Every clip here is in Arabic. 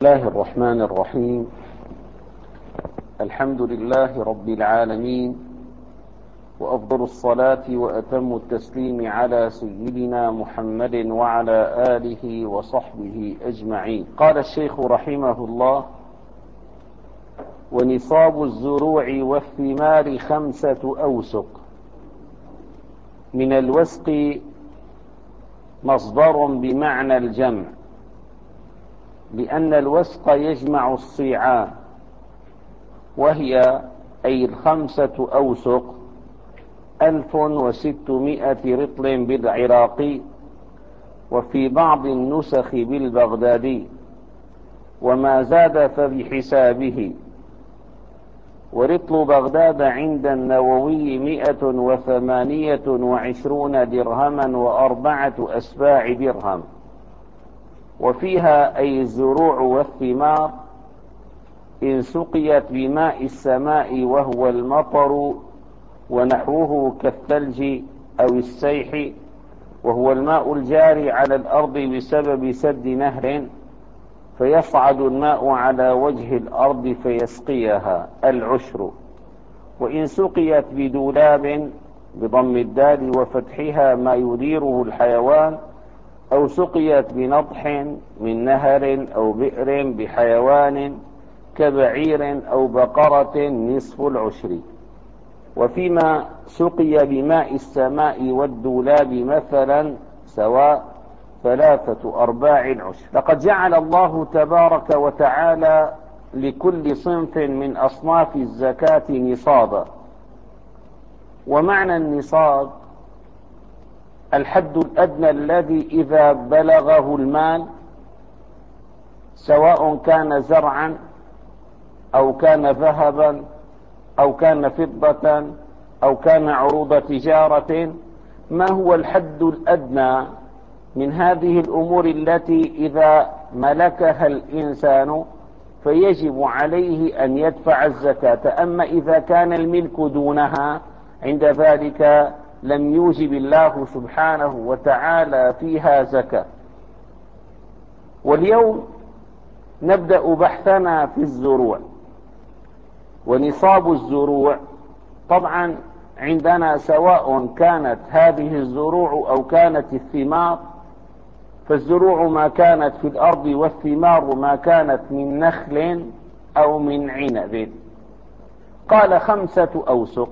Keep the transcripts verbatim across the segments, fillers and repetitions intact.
الله الرحمن الرحيم. الحمد لله رب العالمين، وأفضل الصلاة وأتم التسليم على سيدنا محمد وعلى آله وصحبه أجمعين. قال الشيخ رحمه الله: ونصاب الزروع والثمار خمسة أوسق. من الوسق مصدر بمعنى الجمع، لأن الوسق يجمع الصيعان، وهي أي الخمسة أوسق ألف وستمائة رطل بالعراقي، وفي بعض النسخ بالبغدادي، وما زاد فبحسابه. ورطل بغداد عند النووي مئة وثمانية وعشرون درهما وأربعة أسباع درهم. وفيها أي الزروع والثمار إن سقيت بماء السماء وهو المطر ونحوه كالثلج أو السيح، وهو الماء الجاري على الأرض بسبب سد نهر، فيصعد الماء على وجه الأرض فيسقيها، العشر. وإن سقيت بدولاب بضم الدال وفتحها ما يديره الحيوان، أو سقيت بنضح من نهر أو بئر بحيوان كبعير أو بقرة نصف العشر. وفيما سقي بماء السماء والدولاب مثلا سواء ثلاثة أرباع العشر. لقد جعل الله تبارك وتعالى لكل صنف من أصناف الزكاة نصابا. ومعنى النصاب الحد الأدنى الذي إذا بلغه المال، سواء كان زرعا أو كان ذهبا أو كان فضة أو كان عروض تجارة، ما هو الحد الأدنى من هذه الأمور التي إذا ملكها الإنسان فيجب عليه أن يدفع الزكاة؟ أما إذا كان الملك دونها، عند ذلك لم يوجب الله سبحانه وتعالى فيها زكاة. واليوم نبدأ بحثنا في الزروع. ونصاب الزروع طبعا عندنا سواء كانت هذه الزروع أو كانت الثمار، فالزروع ما كانت في الأرض، والثمار ما كانت من نخل أو من عنب. قال خمسة أوسق.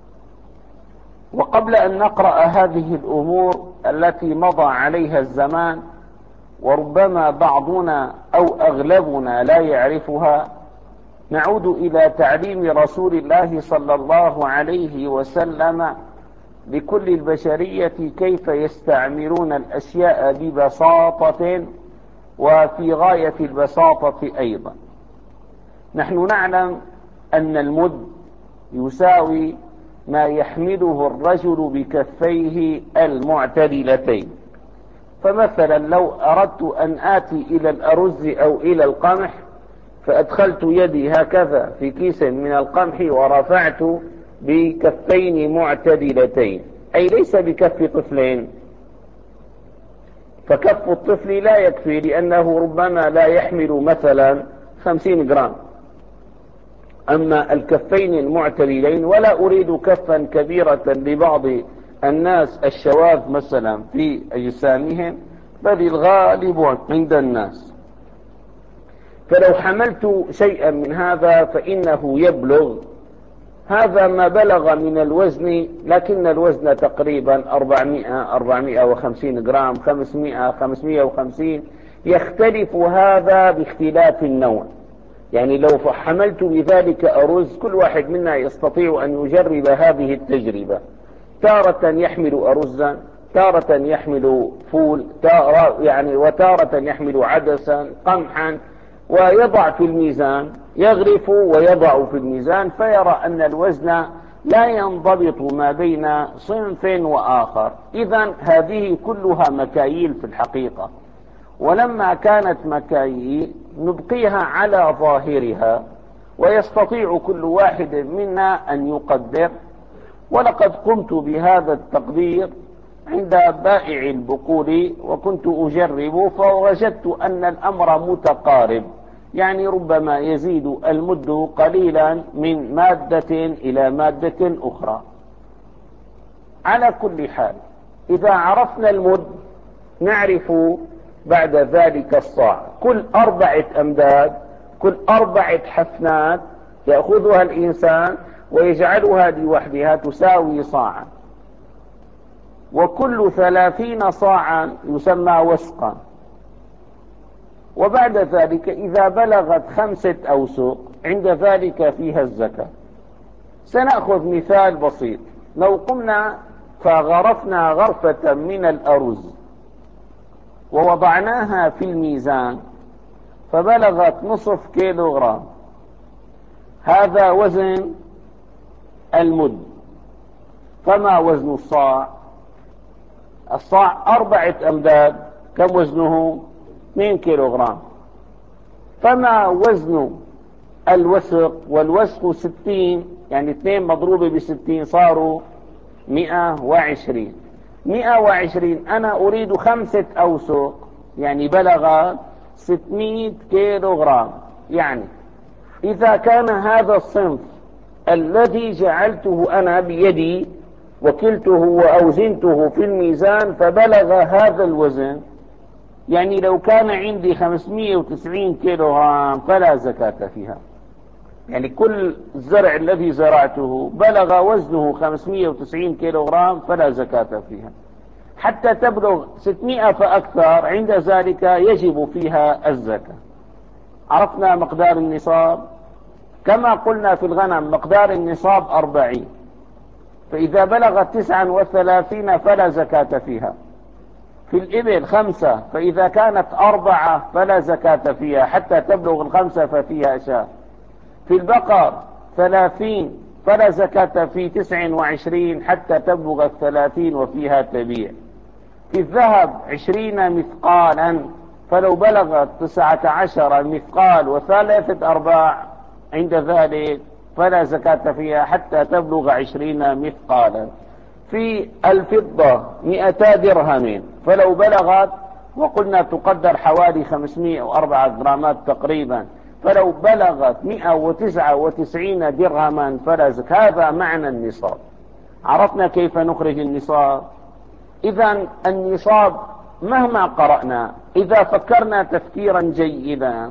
وقبل أن نقرأ هذه الأمور التي مضى عليها الزمان وربما بعضنا أو أغلبنا لا يعرفها، نعود إلى تعليم رسول الله صلى الله عليه وسلم لكل البشرية كيف يستعملون الأشياء ببساطة وفي غاية البساطة أيضا. نحن نعلم أن المد يساوي ما يحمله الرجل بكفيه المعتدلتين. فمثلا لو أردت أن آتي إلى الأرز أو إلى القمح، فأدخلت يدي هكذا في كيس من القمح ورفعت بكفين معتدلتين، أي ليس بكف طفلين، فكف الطفل لا يكفي، لأنه ربما لا يحمل مثلا خمسين جرام. أما الكفين المعتدلين، ولا أريد كفا كبيرة لبعض الناس الشواذ مثلا في أجسامهم، بل الغالب عند الناس. فلو حملت شيئا من هذا فإنه يبلغ هذا ما بلغ من الوزن، لكن الوزن تقريبا أربعمائة أربعمائة وخمسين جرام، خمسمائة خمسمائة وخمسين، يختلف هذا باختلاف النوع. يعني لو حملت بذلك أرز، كل واحد منا يستطيع أن يجرب هذه التجربة. تارة يحمل أرزا، تارة يحمل فول، تارة يعني وتارة يحمل عدسا، قمحا، ويضع في الميزان، يغرف ويضع في الميزان، فيرى أن الوزن لا ينضبط ما بين صنف وآخر. إذن هذه كلها مكاييل في الحقيقة، ولما كانت مكاييل نبقيها على ظاهرها، ويستطيع كل واحد منا أن يقدر. ولقد قمت بهذا التقدير عند بائع البقول، وكنت أجرب فوجدت أن الأمر متقارب. يعني ربما يزيد المد قليلا من مادة إلى مادة أخرى. على كل حال إذا عرفنا المد نعرف بعد ذلك الصاع. كل أربعة أمداد، كل أربعة حفنات يأخذها الإنسان ويجعلها لوحدها تساوي صاعا، وكل ثلاثين صاعا يسمى وسقا. وبعد ذلك إذا بلغت خمسة أوسق عند ذلك فيها الزكاة. سنأخذ مثال بسيط. لو قمنا فغرفنا غرفة من الأرز ووضعناها في الميزان فبلغت نصف كيلوغرام، هذا وزن المد. فما وزن الصاع؟ الصاع أربعة أمداد، كم وزنه؟ اثنين كيلوغرام. فما وزن الوسق؟ والوسق ستين، يعني اثنين مضروبة بستين صاروا مئة وعشرين. مئة وعشرين أنا أريد خمسة أوسق، يعني بلغ ستمائة كيلوغرام. يعني إذا كان هذا الصنف الذي جعلته أنا بيدي وكلته وأوزنته في الميزان فبلغ هذا الوزن، يعني لو كان عندي خمسمائة وتسعين كيلوغرام فلا زكاة فيها. يعني كل الزرع الذي زرعته بلغ وزنه خمسمائة وتسعين كيلوغرام فلا زكاة فيها. حتى تبلغ ستمائة فأكثر عند ذلك يجب فيها الزكاة. عرفنا مقدار النصاب. كما قلنا في الغنم مقدار النصاب أربعين، فإذا بلغت تسعا وثلاثين فلا زكاة فيها. في الإبل خمسة، فإذا كانت أربعة فلا زكاة فيها حتى تبلغ الخمسة ففيها شاة. في البقر ثلاثين فلا زكاة في تسع وعشرين حتى تبلغ الثلاثين وفيها تبيع. في الذهب عشرين مثقالا، فلو بلغت تسعة عشر مثقال وثلاثة أرباع عند ذلك فلا زكاة فيها حتى تبلغ عشرين مثقالا. في الفضة مئتا درهم، فلو بلغت، وقلنا تقدر حوالي خمسمائة وأربعة جرامات تقريبا، فلو بلغت مئة وتسعة وتسعين درهما فلا زكاة. هذا معنى النصاب. عرفنا كيف نخرج النصاب. إذن النصاب مهما قرأنا إذا فكرنا تفكيرا جيدا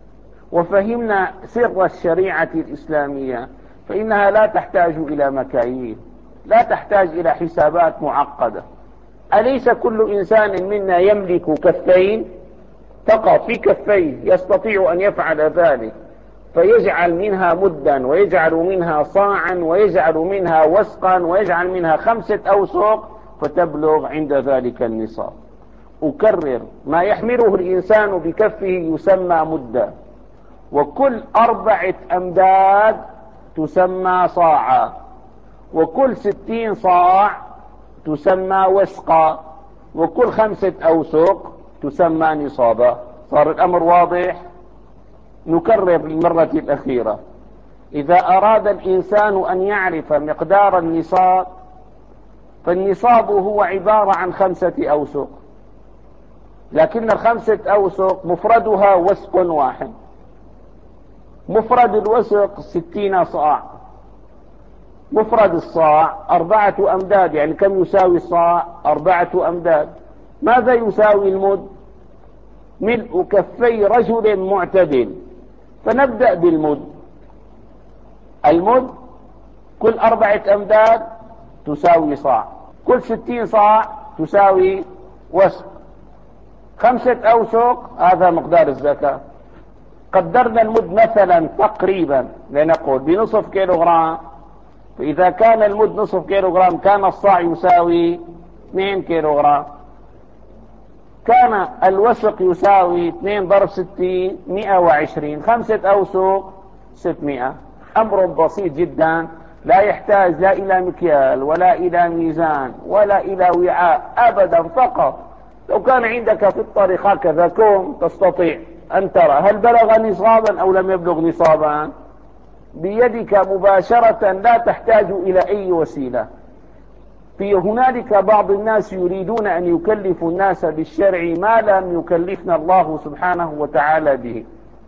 وفهمنا سر الشريعة الإسلامية فإنها لا تحتاج إلى مكاييل، لا تحتاج إلى حسابات معقدة. أليس كل إنسان منا يملك كفين فقط؟ في كفيه يستطيع أن يفعل ذلك، فيجعل منها مدا ويجعل منها صاعا ويجعل منها وسقا ويجعل منها خمسة أوسق فتبلغ عند ذلك النصاب. أكرر، ما يحمله الإنسان بكفه يسمى مدا، وكل أربعة أمداد تسمى صاعا، وكل ستين صاع تسمى وسقا، وكل خمسة أوسق تسمى نصابا. صار الأمر واضح؟ نكرر للمرة الأخيرة. إذا أراد الإنسان أن يعرف مقدار النصاب فالنصاب هو عبارة عن خمسة أوسق، لكن الخمسة أوسق مفردها وسق واحد. مفرد الوسق ستين صاع، مفرد الصاع أربعة أمداد. يعني كم يساوي الصاع؟ أربعة أمداد. ماذا يساوي المد؟ ملء كفي رجل معتدل. فنبدأ بالمد. المد كل أربعة أمداد تساوي صاع، كل ستين صاع تساوي وسق. خمسة أوسق هذا مقدار الزكاة. قدرنا المد مثلا تقريبا لنقول بنصف كيلوغرام، فإذا كان المد نصف كيلوغرام كان الصاع يساوي اثنين كيلوغرام. كان الوسق يساوي اثنين ضرب ستين مئة وعشرين، خمسة أوسق ستمائة. أمر بسيط جدا، لا يحتاج لا إلى مكيال ولا إلى ميزان ولا إلى وعاء أبدا. فقط لو كان عندك في الطريق هكذا كوم تستطيع أن ترى هل بلغ نصابا أو لم يبلغ نصابا بيدك مباشرة، لا تحتاج إلى أي وسيلة. في هنالك بعض الناس يريدون أن يكلفوا الناس بالشرع ما لم يكلفنا الله سبحانه وتعالى به.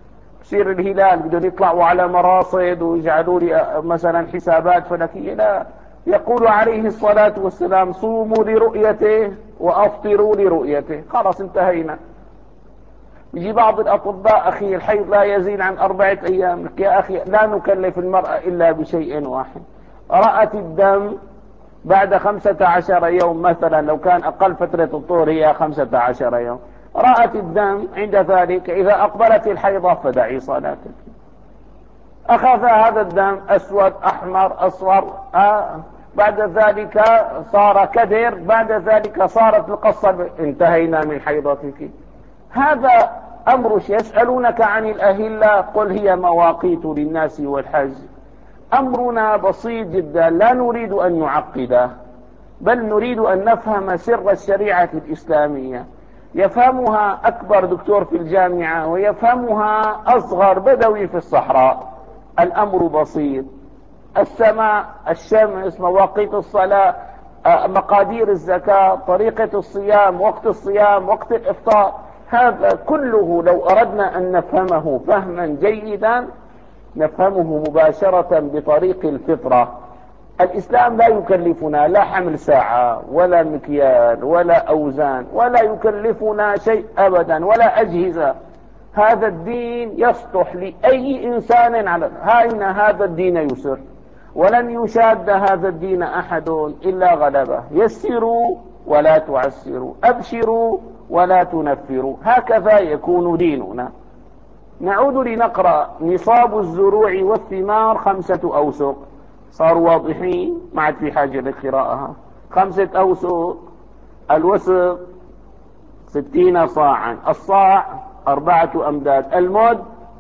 يصير الهلال بدهم يطلعوا على مراصد ويجعلوا لي مثلا حسابات فلكية. لا، يقول عليه الصلاة والسلام صوموا لرؤيته وأفطروا لرؤيته. خلاص انتهينا. يجي بعض الأطباء أخي الحيض لا يزيد عن أربعة أيام، يا أخي لا نكلف المرأة إلا بشيء واحد، رأت الدم بعد خمسة عشر يوم مثلا، لو كان أقل فترة الطهر هي خمسة عشر يوم، رأت الدم عند ذلك إذا أقبلت الحيضة فدعي صلاتك. أخذ هذا الدم أسود أحمر أصفر، آه بعد ذلك صار كدر، بعد ذلك صارت القصة، انتهينا من حيضتك. هذا أمر. يسألونك عن الأهلة قل هي مواقيت للناس والحج. أمرنا بسيط جدا، لا نريد أن نعقده، بل نريد أن نفهم سر الشريعة الإسلامية، يفهمها أكبر دكتور في الجامعة ويفهمها أصغر بدوي في الصحراء. الأمر بسيط. السماء، الشمس، مواقيت الصلاة، مقادير الزكاة، طريقة الصيام، وقت الصيام، وقت الإفطار، هذا كله لو أردنا أن نفهمه فهما جيدا نفهمه مباشرة بطريق الفطرة. الإسلام لا يكلفنا لا حمل ساعة ولا مكيال ولا أوزان، ولا يكلفنا شيء أبدا ولا أجهزة. هذا الدين يصلح لأي إنسان على هاين. هذا الدين يسر، ولن يشاد هذا الدين أحد إلا غلبه. يسروا ولا تعسروا، أبشروا ولا تنفروا، هكذا يكون ديننا. نعود لنقرأ. نصاب الزروع والثمار خمسة أوسق. صاروا واضحين؟ ما عاد في حاجة لقراءها. خمسة أوسق. الوسق ستين صاعا، الصاع أربعة أمداد، المد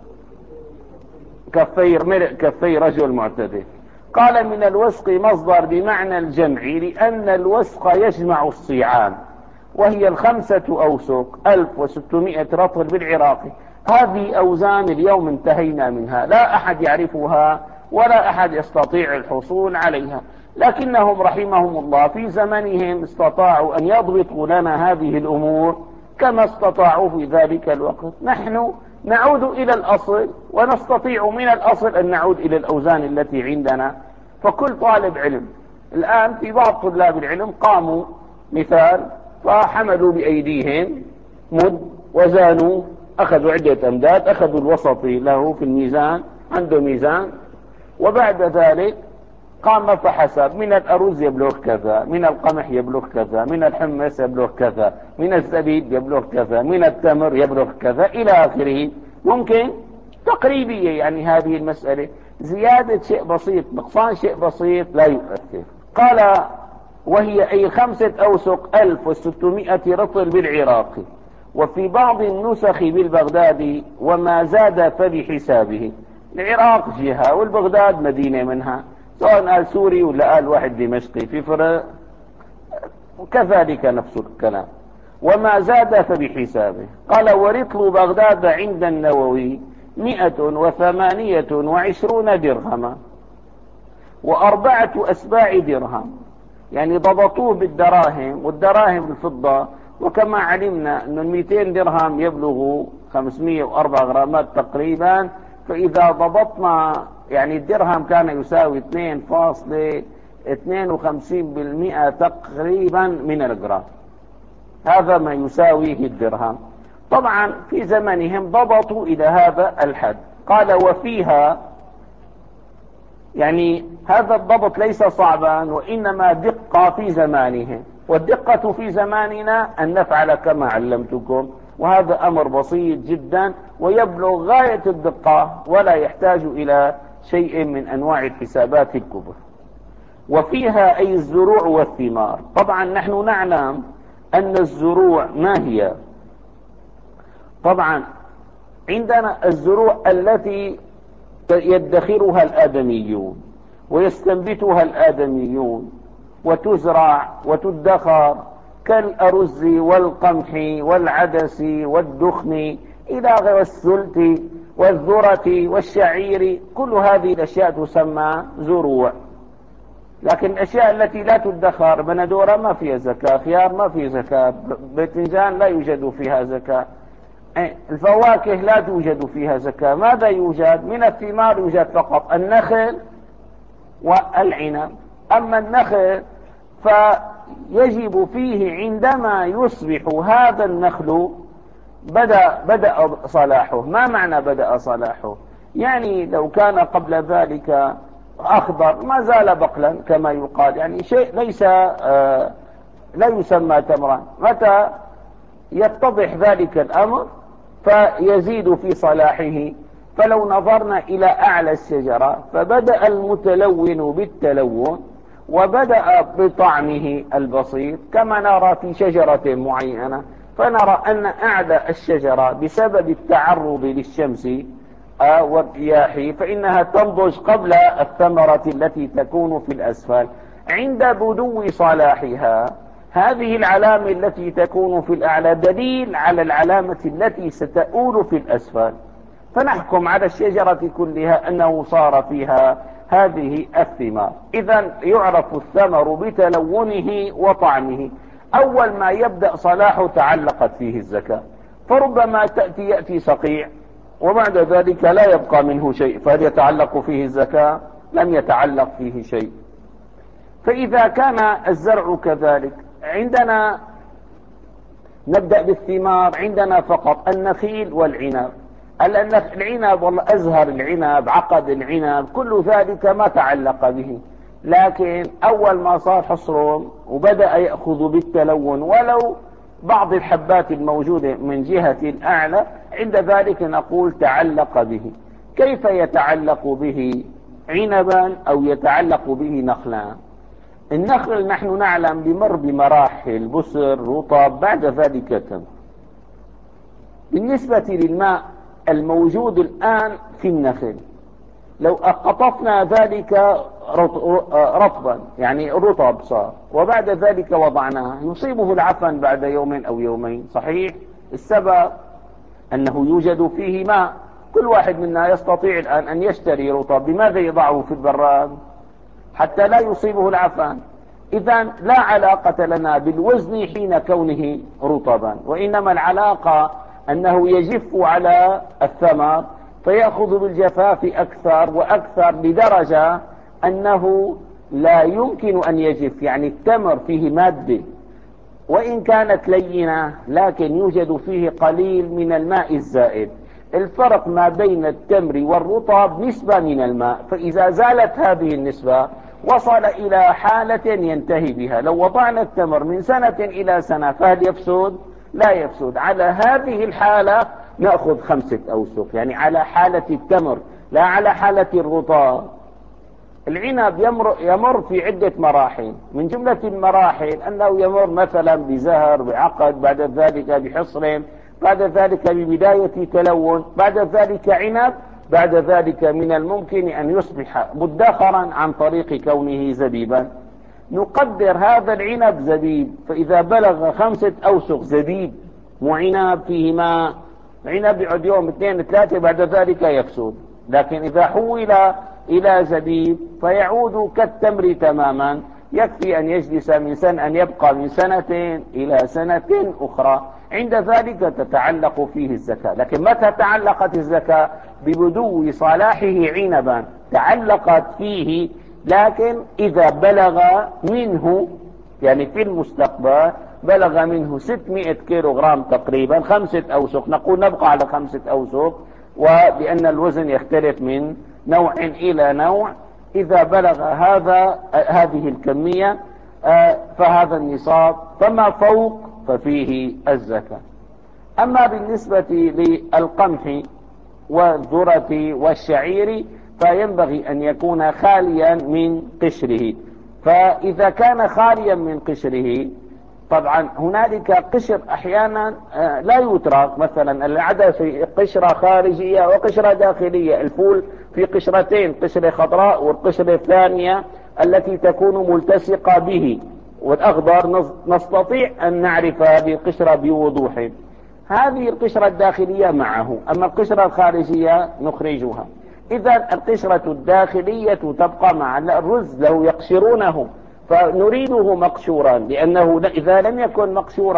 كفي مرء كفي رجل معتدل. قال من الوسق مصدر بمعنى الجمع، لأن الوسق يجمع الصيعان، وهي الخمسة أوسق ألف وستمائة رطل بالعراقي. هذه أوزان اليوم انتهينا منها، لا أحد يعرفها ولا أحد يستطيع الحصول عليها، لكنهم رحمهم الله في زمنهم استطاعوا أن يضبطوا لنا هذه الأمور كما استطاعوا في ذلك الوقت. نحن نعود إلى الأصل، ونستطيع من الأصل أن نعود إلى الأوزان التي عندنا. فكل طالب علم الآن، في بعض طلاب العلم قاموا مثال فحملوا بأيديهم مد وزانوا، أخذوا عدة أمداد، أخذوا الوسطي له في الميزان، عنده ميزان، وبعد ذلك قام فحسب من الأرز يبلغ كذا، من القمح يبلغ كذا، من الحمص يبلغ كذا، من الزبيب يبلغ كذا، من التمر يبلغ كذا إلى آخره. ممكن تقريبية يعني هذه المسألة، زيادة شيء بسيط نقصان شيء بسيط لا يؤثر. قال وهي أي خمسة أوسق ألف وستمائة رطل بالعراق، وفي بعض النسخ بالبغدادي وما زاد فبحسابه. العراق جهة والبغداد مدينة منها، سواء قال سوري ولا قال واحد دمشقي في فرق، وكذلك نفس الكلام. وما زاد فبحسابه. قال ورطل بغداد عند النووي مئة وثمانية وعشرون درهما وأربعة أسباع درهم، يعني ضبطوه بالدراهم، والدراهم الفضة، وكما علمنا أن المئتين درهم يبلغ خمسمائة وأربعة غرامات تقريبا. فإذا ضبطنا يعني الدرهم كان يساوي اثنين فاصلة اثنين وخمسين بالمئة تقريبا من الجرام، هذا ما يساويه الدرهم. طبعا في زمنهم ضبطوا إلى هذا الحد. قال وفيها، يعني هذا الضبط ليس صعبا وإنما دقة في زمانهم، والدقة في زماننا أن نفعل كما علمتكم، وهذا أمر بسيط جدا ويبلغ غاية الدقة ولا يحتاج إلى شيء من أنواع الحسابات الكبرى. وفيها أي الزروع والثمار. طبعا نحن نعلم أن الزروع ما هي. طبعا عندنا الزروع التي يدخرها الآدميون ويستنبتها الآدميون وتزرع وتدخر، كالأرز والقمح والعدس والدخن إلى غير السلت والذرة والشعير، كل هذه الأشياء تسمى زروع. لكن الأشياء التي لا تدخر، بندورة ما فيها زكاة، خيار ما فيه زكاة، باذنجان لا يوجد فيها زكاة، الفواكه لا توجد فيها زكاة. ماذا يوجد؟ من الثمار يوجد فقط النخل والعنب. أما النخل فيجب فيه عندما يصبح هذا النخل بدأ, بدأ صلاحه. ما معنى بدأ صلاحه؟ يعني لو كان قبل ذلك أخضر ما زال بقلا كما يقال، يعني شيء ليس آه لا يسمى تمرا. متى يتضح ذلك الأمر فيزيد في صلاحه. فلو نظرنا إلى أعلى الشجرة فبدأ المتلون بالتلون وبدأ بطعمه البسيط كما نرى في شجرة معينة، فنرى أن أعلى الشجرة بسبب التعرض للشمس والرياح فإنها تنضج قبل الثمرة التي تكون في الأسفل. عند بدو صلاحها هذه العلامة التي تكون في الأعلى دليل على العلامة التي ستؤول في الأسفل، فنحكم على الشجرة كلها أنه صار فيها هذه الثمار. إذن يعرف الثمر بتلونه وطعمه. أول ما يبدأ صلاحه تعلقت فيه الزكاة، فربما تأتي يأتي صقيع وبعد ذلك لا يبقى منه شيء، فهل يتعلق فيه الزكاة؟ لم يتعلق فيه شيء. فإذا كان الزرع كذلك، عندنا نبدأ بالثمار، عندنا فقط النخيل والعنب. العنب والله أزهر العنب، عقد العنب، كل ذلك ما تعلق به. لكن أول ما صار حصرهم وبدأ يأخذ بالتلون ولو بعض الحبات الموجودة من جهة الأعلى، عند ذلك نقول تعلق به. كيف يتعلق به عنبا أو يتعلق به نخلا؟ النخل نحن نعلم بمر بمراحل، بسر، رطب، بعد ذلك تمر. بالنسبة للماء الموجود الآن في النخل، لو قطفنا ذلك رطبا يعني الرطب صار وبعد ذلك وضعناه يصيبه العفن بعد يوم أو يومين، صحيح؟ السبب أنه يوجد فيه ماء. كل واحد منا يستطيع الآن أن يشتري رطب، بماذا يضعه في البراد حتى لا يصيبه العفن؟ إذن لا علاقة لنا بالوزن حين كونه رطبا، وإنما العلاقة أنه يجف على الثمر فيأخذ بالجفاف أكثر وأكثر لدرجة أنه لا يمكن أن يجف. يعني التمر فيه مادة وإن كانت لينة لكن يوجد فيه قليل من الماء الزائد. الفرق ما بين التمر والرطب نسبة من الماء، فإذا زالت هذه النسبة وصل إلى حالة ينتهي بها. لو وضعنا التمر من سنة إلى سنة فهل يفسد؟ لا يفسد. على هذه الحالة نأخذ خمسة أوسق، يعني على حالة التمر لا على حالة الرطب. العنب يمر, يمر في عدة مراحل، من جملة المراحل أنه يمر مثلا بزهر، بعقد، بعد ذلك بحصر، بعد ذلك ببداية تلون، بعد ذلك عنب، بعد ذلك من الممكن أن يصبح مدخرا عن طريق كونه زبيبا. نقدر هذا العنب زبيب، فإذا بلغ خمسة أوسق زبيب وعنب فيه ماء، عنب يقعد يوم اثنين ثلاثة بعد ذلك يفسد. لكن إذا حول إلى زبيب فيعود كالتمر تماما، يكفي أن يجلس من سنة، أن يبقى من سنة إلى سنة أخرى، عند ذلك تتعلق فيه الزكاة. لكن متى تعلقت الزكاة؟ ببدو صلاحه عنبا تعلقت فيه، لكن إذا بلغ منه يعني في المستقبل بلغ منه ستمائة كيلو غرام تقريبا، خمسة أوسق، نقول نبقى على خمسة أوسق، ولأن الوزن يختلف من نوع إلى نوع. إذا بلغ هذا هذه الكمية فهذا النصاب، فما فوق ففيه الزكاة. أما بالنسبة للقمح والذرة والشعير فينبغي أن يكون خاليا من قشره. فإذا كان خاليا من قشره، طبعا هنالك قشر أحيانا لا يترك، مثلا العدس قشرة خارجية وقشرة داخلية. الفول في قشرتين، قشرة خضراء والقشرة الثانية التي تكون ملتصقة به، والأخضر نستطيع أن نعرف هذه القشرة بوضوح. هذه القشرة الداخلية معه، أما القشرة الخارجية نخرجها. إذا القشرة الداخلية تبقى مع الرز لو يقشرونه، فنريده مقشورا، لأنه إذا لم يكن مقشورا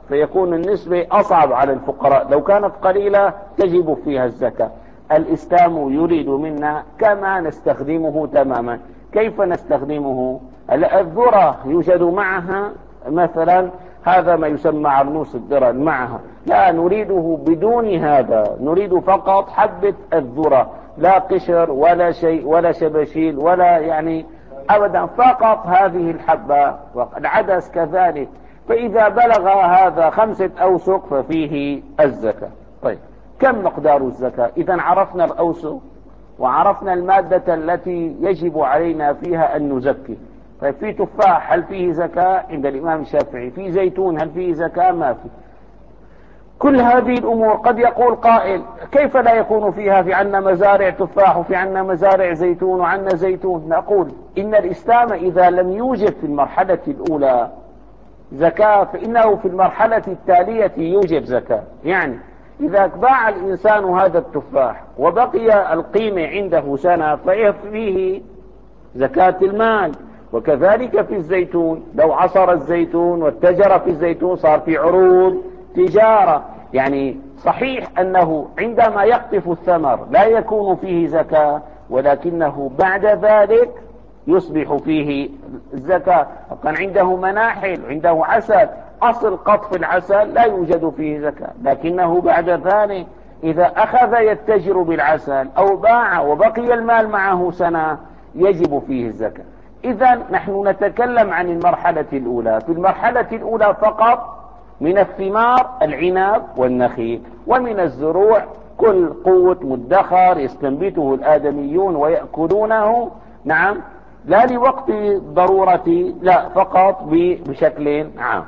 فيكون النسبة أصعب على الفقراء. لو كانت قليلة تجب فيها الزكاة. الإسلام يريد منا كما نستخدمه تماما. كيف نستخدمه؟ الذرة يوجد معها مثلا هذا ما يسمى عرنوس الدرن معها، لا نريده بدون هذا، نريد فقط حبة الذرة، لا قشر ولا شيء ولا شبشيل ولا يعني أبدا، فقط هذه الحبة. والعدس كذلك. فإذا بلغ هذا خمسة أوسق ففيه الزكاة. طيب كم مقدار الزكاة؟ إذا عرفنا الأوسق وعرفنا المادة التي يجب علينا فيها أن نزكي. طيب في تفاح هل فيه زكاة؟ عند الإمام الشافعي. في زيتون هل فيه زكاة؟ ما في. كل هذه الأمور قد يقول قائل كيف لا يكون فيها؟ في عنا مزارع تفاح وفي عنا مزارع زيتون وعنا زيتون. نقول إن الإسلام إذا لم يوجد في المرحلة الأولى زكاة فإنه في المرحلة التالية يوجب زكاة. يعني إذا باع الإنسان هذا التفاح وبقي القيمة عنده سنة فيه زكاة المال. وكذلك في الزيتون، لو عصر الزيتون واتجر في الزيتون صار في عروض تجارة. يعني صحيح أنه عندما يقطف الثمر لا يكون فيه زكاة، ولكنه بعد ذلك يصبح فيه الزكاة. كان عنده مناحل عنده عسل، أصل قطف العسل لا يوجد فيه زكاة، لكنه بعد ذلك إذا أخذ يتجر بالعسل أو باع وبقي المال معه سنة يجب فيه الزكاة. إذا نحن نتكلم عن المرحلة الأولى. في المرحلة الأولى فقط من الثمار العنب والنخيل، ومن الزروع كل قوت مدخر يستنبته الآدميون ويأكلونه، نعم، لا لوقت ضرورة، لا فقط بشكل عام.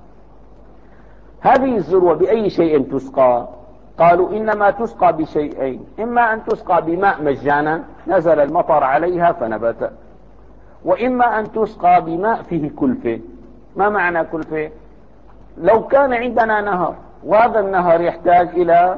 هذه الزروع بأي شيء تسقى؟ قالوا إنما تسقى بشيئين، إما أن تسقى بماء مجانا نزل المطر عليها فنبت، وإما أن تسقى بماء فيه كلفة. ما معنى كلفة؟ لو كان عندنا نهر وهذا النهر يحتاج إلى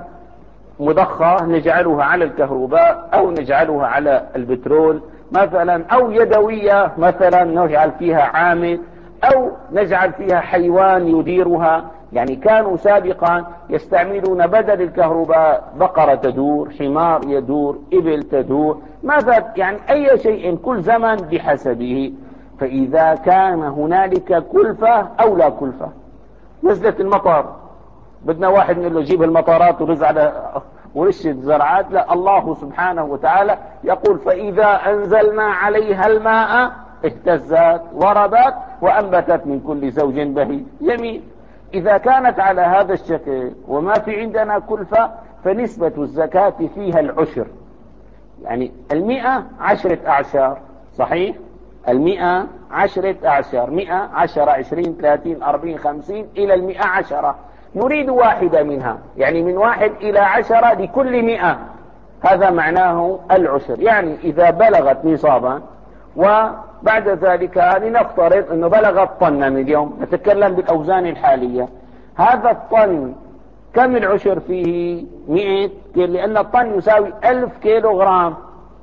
مضخة نجعلها على الكهرباء أو نجعلها على البترول مثلا، أو يدوية مثلا نجعل فيها عامل، أو نجعل فيها حيوان يديرها. يعني كانوا سابقا يستعملون بدل الكهرباء بقرة تدور، حمار يدور، إبل تدور، ماذا يعني أي شيء كل زمن بحسبه. فإذا كان هنالك كلفة أو لا كلفة، نزلت المطر بدنا واحد نقول له جيب المطارات ورز على ورش الزرعات، لا، الله سبحانه وتعالى يقول فإذا أنزلنا عليها الماء اهتزت وربت وأنبتت من كل زوج بهيج. جميل. إذا كانت على هذا الشكل وما في عندنا كلفة فنسبة الزكاة فيها العشر. يعني المئة عشرة أعشار، صحيح؟ المئة عشرة أعشار، مئة عشرة عشرين ثلاثين أربعين خمسين إلى المئة عشرة، نريد واحدة منها، يعني من واحد إلى عشرة لكل مئة، هذا معناه العشر. يعني إذا بلغت نصابا وبعد ذلك لنفترض أنه بلغ الطن اليوم، نتكلم بالأوزان الحالية، هذا الطن كم العشر فيه؟ مئة كيلو، لأن الطن يساوي ألف كيلو غرام،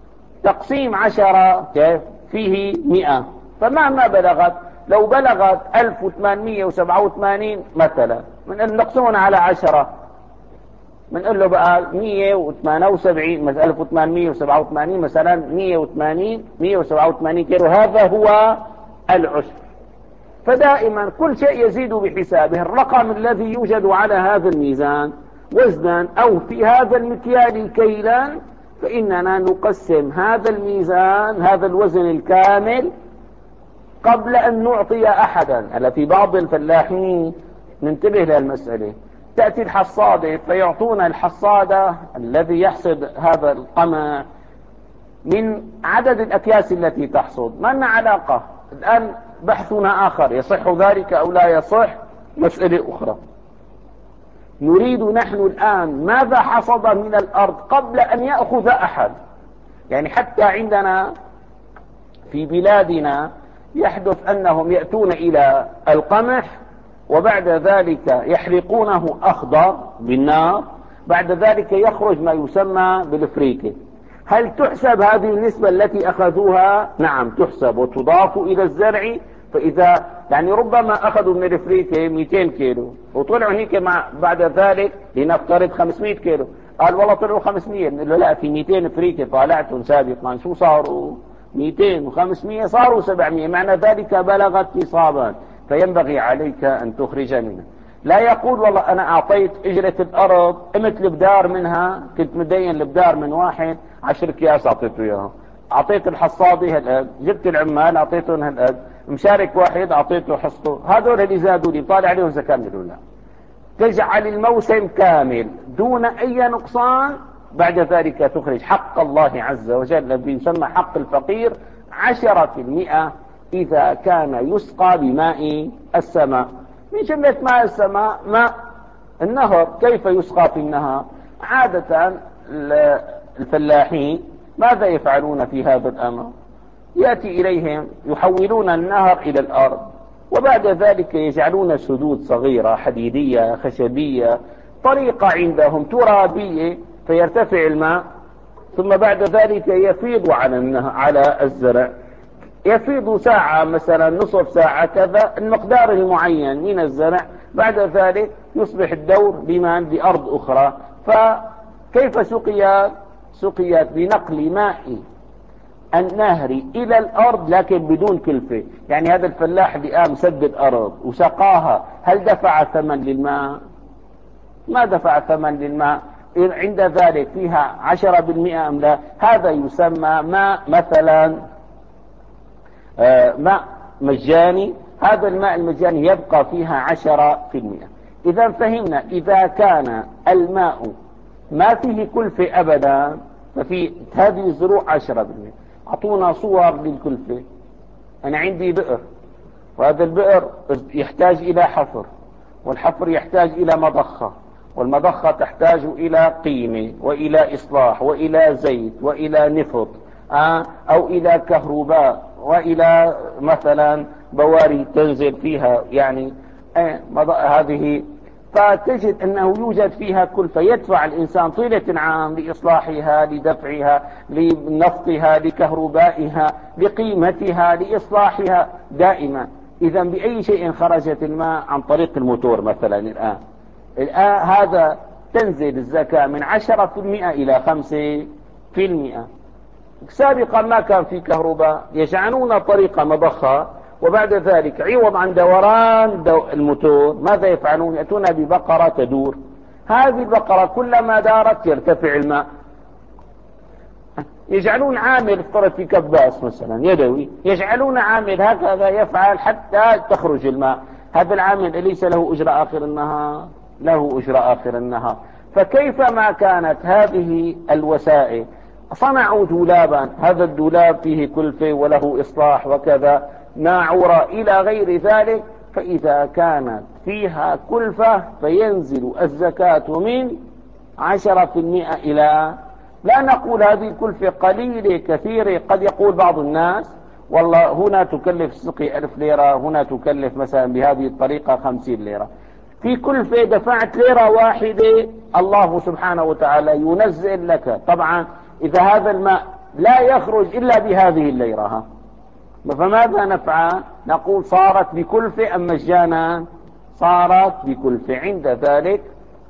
تقسيم عشرة كيف؟ فيه مئة. فمهما بلغت، لو بلغت ألف وثمانمئة وسبعة وثمانين مثلا، من أن نقسمون على عشرة بنقول له بقى مئة وثمانية وسبعين مثلا، ألف وثمانمئة وسبعة وثمانين مثلا، مئة وثمانين مئة وسبعة وثمانين كيلو، هذا هو العشر. فدائما كل شيء يزيد بحسابه. الرقم الذي يوجد على هذا الميزان وزنا أو في هذا المكيال كيلا، فإننا نقسم هذا الميزان، هذا الوزن الكامل، قبل أن نعطي أحدا. هلا في بعض الفلاحين ننتبه للمسألة، تأتي الحصادة فيعطونا الحصادة الذي يحصد هذا القمح من عدد الأكياس التي تحصد، ما لنا علاقة. الآن بحثنا آخر، يصح ذلك أو لا يصح مسألة أخرى. نريد نحن الآن ماذا حصد من الأرض قبل أن يأخذ أحد. يعني حتى عندنا في بلادنا يحدث أنهم يأتون إلى القمح وبعد ذلك يحرقونه أخضر بالنار، بعد ذلك يخرج ما يسمى بالفريكة. هل تحسب هذه النسبة التي أخذوها؟ نعم تحسب وتضاف إلى الزرع فإذا يعني ربما أخذوا من الإفريقيا مئتين كيلو وطلعوا هيك مع بعد ذلك لنفترض خمسمائة كيلو، قال والله طلعوا خمسمائة، نقول له لا، في مئتين إفريقيا طالعتهم سابقا، شو صاروا؟ مئتين وخمسمائة صاروا سبعمائة، معنى ذلك بلغت نصابا، فينبغي عليك أن تخرج منها. لا يقول والله أنا أعطيت إجرة الأرض قمت البدار منها، كنت مدين البدار من واحد عشر أكياس أعطيته إياها، أعطيت الحصادي هالقد، جبت العمال أعطيتهم هالقد، مشارك واحد أعطيته حصته، هذول اللي زادوا لي طالع عليهم زكاة من الأولى. تجعل الموسم كامل دون أي نقصان، بعد ذلك تخرج حق الله عز وجل الذي يسمى حق الفقير عشرة في المئة إذا كان يسقى بماء السماء. من جملة ماء السماء ماء النهر. كيف يسقى في النهر؟ عادة الفلاحين ماذا يفعلون في هذا الأمر؟ يأتي إليهم يحولون النهر إلى الأرض، وبعد ذلك يجعلون سدود صغيرة حديدية خشبية، طريقة عندهم ترابية، فيرتفع الماء، ثم بعد ذلك يفيض على النهر على الزرع، يفيض ساعة مثلا نصف ساعة كذا المقدار المعين من الزرع، بعد ذلك يصبح الدور بماء بأرض أخرى. فكيف سقيات؟ سقيات بنقل ماء النهر إلى الأرض لكن بدون كلفة. يعني هذا الفلاح اللي قام سدد أرض وسقاها، هل دفع ثمن للماء؟ ما دفع ثمن للماء. عند ذلك فيها عشرة بالمئة أم لا؟ هذا يسمى ماء مثلا ماء مجاني، هذا الماء المجاني يبقى فيها عشرة في المئة. إذا فهمنا إذا كان الماء ما فيه كلفة أبدا، ففي هذه الزروع عشرة بالمئة. أعطونا صور للكلفة. أنا عندي بئر، وهذا البئر يحتاج إلى حفر، والحفر يحتاج إلى مضخة، والمضخة تحتاج إلى قيمة وإلى إصلاح وإلى زيت وإلى نفط آه أو إلى كهرباء وإلى مثلا بواري تنزل فيها يعني آه هذه، فتجد أنه يوجد فيها كلفة يدفع الإنسان طيلة عام لإصلاحها، لدفعها، لنفطها، لكهربائها، لقيمتها، لإصلاحها دائما. إذا بأي شيء خرجت الماء؟ عن طريق الموتور مثلا. الآن الآن هذا تنزل الزكاة من عشرة في المئة إلى خمسة في المئة. سابقا ما كان في كهرباء، يجعلون طريقة مضخة، وبعد ذلك عوض عن دوران دو الموتور ماذا يفعلون؟ يأتون ببقرة تدور، هذه البقرة كلما دارت يرتفع الماء. يجعلون عامل افترض في كباس مثلا يدوي، يجعلون عامل هكذا يفعل حتى تخرج الماء. هذا العامل ليس له أجرة آخر النهار؟ له أجرة آخر النهار. فكيفما كانت هذه الوسائل، صنعوا دولابا، هذا الدولاب فيه كلفة وله إصلاح وكذا، ناعورة إلى غير ذلك، فإذا كانت فيها كلفة فينزل الزكاة من عشرة في المئة إلى، لا نقول هذه الكلفة قليلة كثيرة. قد يقول بعض الناس والله هنا تكلف السقي ألف ليرة، هنا تكلف مثلا بهذه الطريقة خمسين ليرة، في كلفة دفعت ليرة واحدة، الله سبحانه وتعالى ينزل لك. طبعا إذا هذا الماء لا يخرج إلا بهذه الليرة، فماذا نفعل؟ نقول صارت بكلفة أم مجانا؟ صارت بكلفة. عند ذلك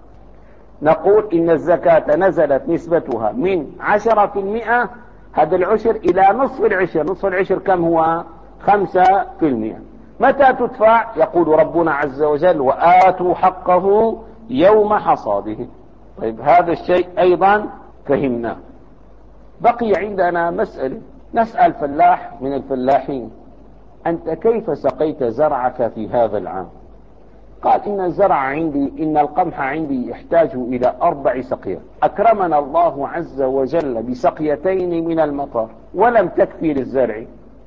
نقول إن الزكاة نزلت نسبتها من عشرة في المئة هذا العشر إلى نصف العشر. نصف العشر كم هو؟ خمسة في المئة. متى تدفع؟ يقول ربنا عز وجل وآتوا حقه يوم حصاده. طيب هذا الشيء أيضا فهمناه. بقي عندنا مسألة، نسأل فلاح من الفلاحين أنت كيف سقيت زرعك في هذا العام؟ قال إن الزرع عندي، إن القمح عندي يحتاج إلى أربع سقيات، أكرمنا الله عز وجل بسقيتين من المطر ولم تكفي للزرع،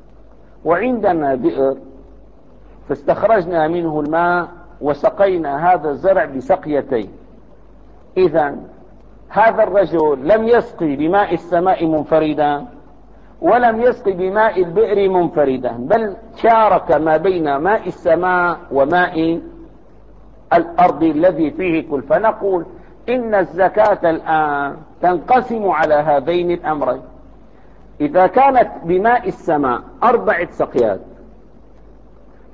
وعندنا بئر فاستخرجنا منه الماء وسقينا هذا الزرع بسقيتين. إذن هذا الرجل لم يسقي بماء السماء منفردا ولم يسقي بماء البئر منفردا، بل شارك ما بين ماء السماء وماء الأرض الذي فيه كل. فنقول إن الزكاة الآن تنقسم على هذين الأمرين. إذا كانت بماء السماء أربعة سقيات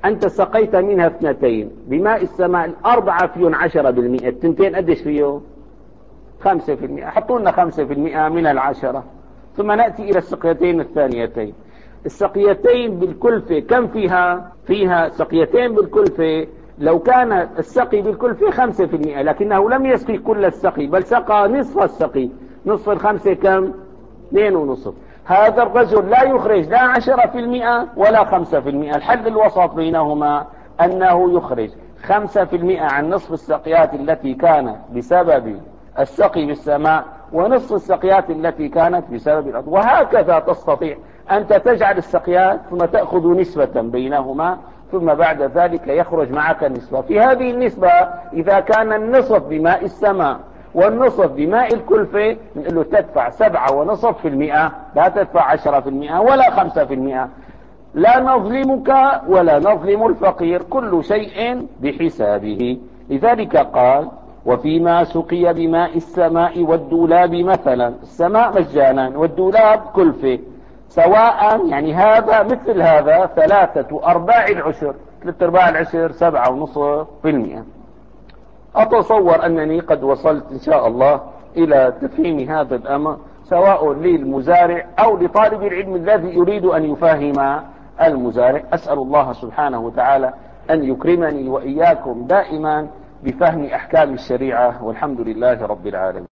أنت سقيت منها اثنتين بماء السماء، الأربعة فيهم عشرة بالمئة، التنتين قديش فيه؟ خمسة في المئة. حطوا لنا خمسة في المئة من العشرة. ثم نأتي إلى السقيتين الثانيتين. السقيتين بالكلفة كم فيها؟ فيها سقيتين بالكلفة. لو كان السقي بالكلفة خمسة في المئة، لكنه لم يسقي كل السقي بل سقى نصف السقي، نصف الخمسة كم؟ اثنين ونصف. هذا الرجل لا يخرج لا عشرة في المئة ولا خمسة في المئة. الحل الوسط بينهما أنه يخرج خمسة في المئة عن نصف السقيات التي كانت بسبب السقي بالسماء، ونصف السقيات التي كانت بسبب الأرض. وهكذا تستطيع أنت تجعل السقيات ثم تأخذ نسبة بينهما، ثم بعد ذلك يخرج معك النسبة. في هذه النسبة إذا كان النصف بماء السماء والنصف بماء الكلفة، نقول له تدفع سبعة ونصف في المئة، لا تدفع عشرة في المئة ولا خمسة في المئة. لا نظلمك ولا نظلم الفقير، كل شيء بحسابه. لذلك قال: وفيما سقي بماء السماء والدولاب مثلا. السماء مجانا والدولاب كلفة، سواء يعني هذا مثل هذا ثلاثة أرباع العشر، ثلاثة أرباع العشر سبعة ونصف في المئة. أتصور أنني قد وصلت إن شاء الله إلى تفهيم هذا الأمر، سواء للمزارع أو لطالب العلم الذي يريد أن يفهم المزارع. أسأل الله سبحانه وتعالى أن يكرمني وإياكم دائما بفهم أحكام الشريعة، والحمد لله رب العالمين.